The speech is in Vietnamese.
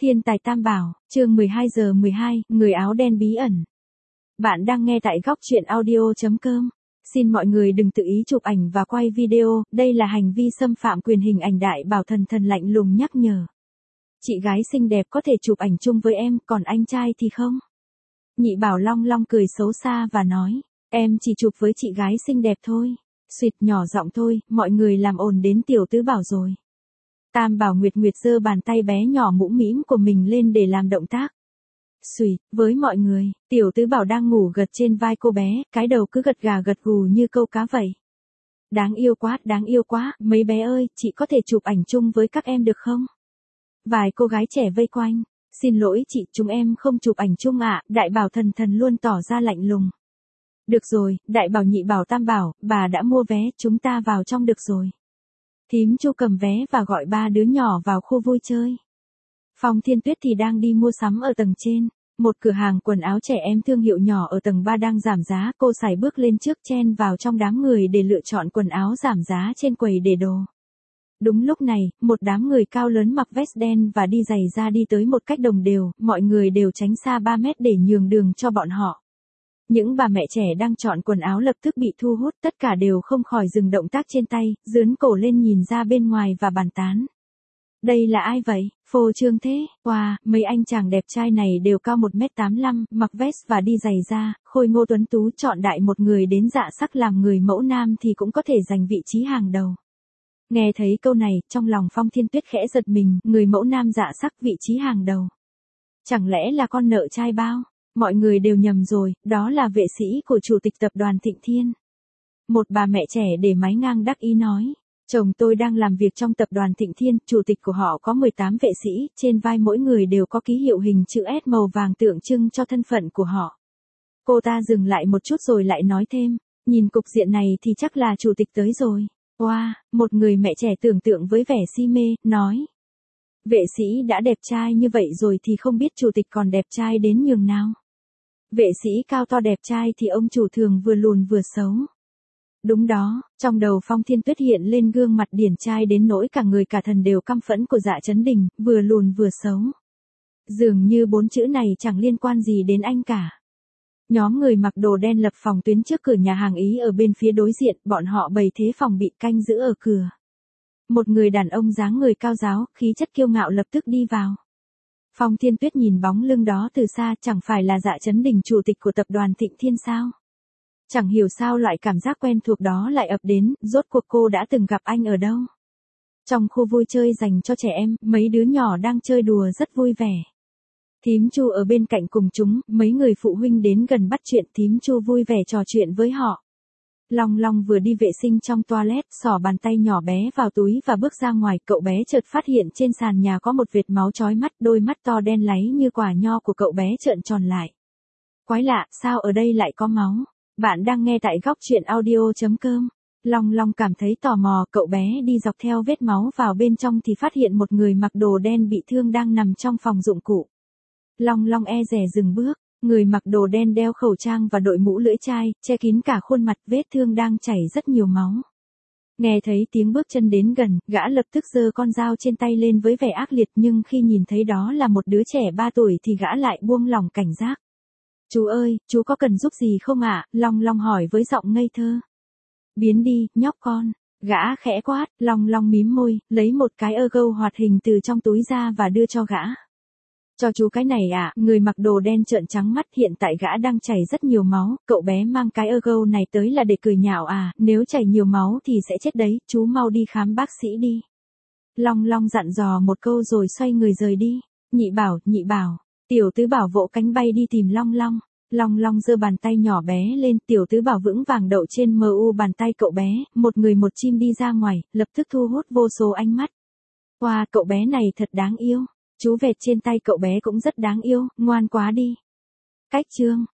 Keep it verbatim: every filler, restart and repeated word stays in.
Thiên tài tam bảo, chương mười hai giờ mười hai, người áo đen bí ẩn. Bạn đang nghe tại góc truyện audio chấm com. Xin mọi người đừng tự ý chụp ảnh và quay video, đây là hành vi xâm phạm quyền hình ảnh đại bảo thần thần lạnh lùng nhắc nhở. Chị gái xinh đẹp có thể chụp ảnh chung với em, còn anh trai thì không. Nhị bảo long long cười xấu xa và nói, em chỉ chụp với chị gái xinh đẹp thôi. Xuyệt nhỏ giọng thôi, mọi người làm ồn đến tiểu tứ bảo rồi. Tam bảo Nguyệt Nguyệt giơ bàn tay bé nhỏ mũm mĩm của mình lên để làm động tác. Xùy, với mọi người, tiểu tứ bảo đang ngủ gật trên vai cô bé, cái đầu cứ gật gà gật gù như câu cá vậy. Đáng yêu quá, đáng yêu quá, mấy bé ơi, chị có thể chụp ảnh chung với các em được không? Vài cô gái trẻ vây quanh, xin lỗi chị, chúng em không chụp ảnh chung ạ, đại bảo thần thần luôn tỏ ra lạnh lùng. Được rồi, đại bảo nhị bảo tam bảo, bà đã mua vé, chúng ta vào trong được rồi. Thím Chu cầm vé và gọi ba đứa nhỏ vào khu vui chơi. Phong Thiên Tuyết thì đang đi mua sắm ở tầng trên, một cửa hàng quần áo trẻ em thương hiệu nhỏ ở tầng ba đang giảm giá, cô sải bước lên trước chen vào trong đám người để lựa chọn quần áo giảm giá trên quầy để đồ. Đúng lúc này, một đám người cao lớn mặc vest đen và đi giày da đi tới một cách đồng đều, mọi người đều tránh xa ba mét để nhường đường cho bọn họ. Những bà mẹ trẻ đang chọn quần áo lập tức bị thu hút, tất cả đều không khỏi dừng động tác trên tay, dướn cổ lên nhìn ra bên ngoài và bàn tán. Đây là ai vậy, phô trương thế, wow, mấy anh chàng đẹp trai này đều cao một mét tám mươi lăm, mặc vest và đi giày da, khôi ngô tuấn tú chọn đại một người đến dạ sắc làm người mẫu nam thì cũng có thể giành vị trí hàng đầu. Nghe thấy câu này, trong lòng Phong Thiên Tuyết khẽ giật mình, người mẫu nam dạ sắc vị trí hàng đầu. Chẳng lẽ là con nợ trai bao? Mọi người đều nhầm rồi, đó là vệ sĩ của chủ tịch tập đoàn Thịnh Thiên. Một bà mẹ trẻ để mái ngang đắc ý nói, chồng tôi đang làm việc trong tập đoàn Thịnh Thiên, chủ tịch của họ có mười tám vệ sĩ, trên vai mỗi người đều có ký hiệu hình chữ S màu vàng tượng trưng cho thân phận của họ. Cô ta dừng lại một chút rồi lại nói thêm, nhìn cục diện này thì chắc là chủ tịch tới rồi. Wow, một người mẹ trẻ tưởng tượng với vẻ si mê, nói. Vệ sĩ đã đẹp trai như vậy rồi thì không biết chủ tịch còn đẹp trai đến nhường nào. Vệ sĩ cao to đẹp trai thì ông chủ thường vừa lùn vừa xấu. Đúng đó, trong đầu Phong Thiên Tuyết hiện lên gương mặt điển trai đến nỗi cả người cả thần đều căm phẫn của Dạ Chấn Đình, vừa lùn vừa xấu. Dường như bốn chữ này chẳng liên quan gì đến anh cả. Nhóm người mặc đồ đen lập phòng tuyến trước cửa nhà hàng Ý ở bên phía đối diện, bọn họ bày thế phòng bị canh giữ ở cửa. Một người đàn ông dáng người cao ráo, khí chất kiêu ngạo lập tức đi vào. Phong Thiên Tuyết nhìn bóng lưng đó từ xa, chẳng phải là Dạ Chấn Đình chủ tịch của tập đoàn Thịnh Thiên sao? Chẳng hiểu sao loại cảm giác quen thuộc đó lại ập đến, rốt cuộc cô đã từng gặp anh ở đâu? Trong khu vui chơi dành cho trẻ em, mấy đứa nhỏ đang chơi đùa rất vui vẻ. Thím Chu ở bên cạnh cùng chúng, mấy người phụ huynh đến gần bắt chuyện, thím Chu vui vẻ trò chuyện với họ. Long Long vừa đi vệ sinh trong toilet, xỏ bàn tay nhỏ bé vào túi và bước ra ngoài, cậu bé chợt phát hiện trên sàn nhà có một vệt máu chói mắt, đôi mắt to đen láy như quả nho của cậu bé trợn tròn lại. Quái lạ, sao ở đây lại có máu? Bạn đang nghe tại góc truyện audio chấm com. Long Long cảm thấy tò mò, cậu bé đi dọc theo vết máu vào bên trong thì phát hiện một người mặc đồ đen bị thương đang nằm trong phòng dụng cụ. Long Long e dè dừng bước. Người mặc đồ đen đeo khẩu trang và đội mũ lưỡi chai, che kín cả khuôn mặt, vết thương đang chảy rất nhiều máu. Nghe thấy tiếng bước chân đến gần, gã lập tức giơ con dao trên tay lên với vẻ ác liệt, nhưng khi nhìn thấy đó là một đứa trẻ ba tuổi thì gã lại buông lỏng cảnh giác. Chú ơi, chú có cần giúp gì không ạ? Long Long hỏi với giọng ngây thơ. Biến đi, nhóc con. Gã khẽ quát, Long Long mím môi, lấy một cái ơ gâu hoạt hình từ trong túi ra và đưa cho gã. Cho chú cái này ạ, à, người mặc đồ đen trợn trắng mắt, hiện tại gã đang chảy rất nhiều máu, cậu bé mang cái ơ gâu này tới là để cười nhạo à, nếu chảy nhiều máu thì sẽ chết đấy, chú mau đi khám bác sĩ đi. Long Long dặn dò một câu rồi xoay người rời đi. Nhị bảo, nhị bảo, tiểu tứ bảo vỗ cánh bay đi tìm Long Long. Long Long giơ bàn tay nhỏ bé lên, tiểu tứ bảo vững vàng đậu trên mu bàn tay cậu bé, một người một chim đi ra ngoài, lập tức thu hút vô số ánh mắt. Wow, cậu bé này thật đáng yêu. Chú vẹt trên tay cậu bé cũng rất đáng yêu, ngoan quá đi. Cách chương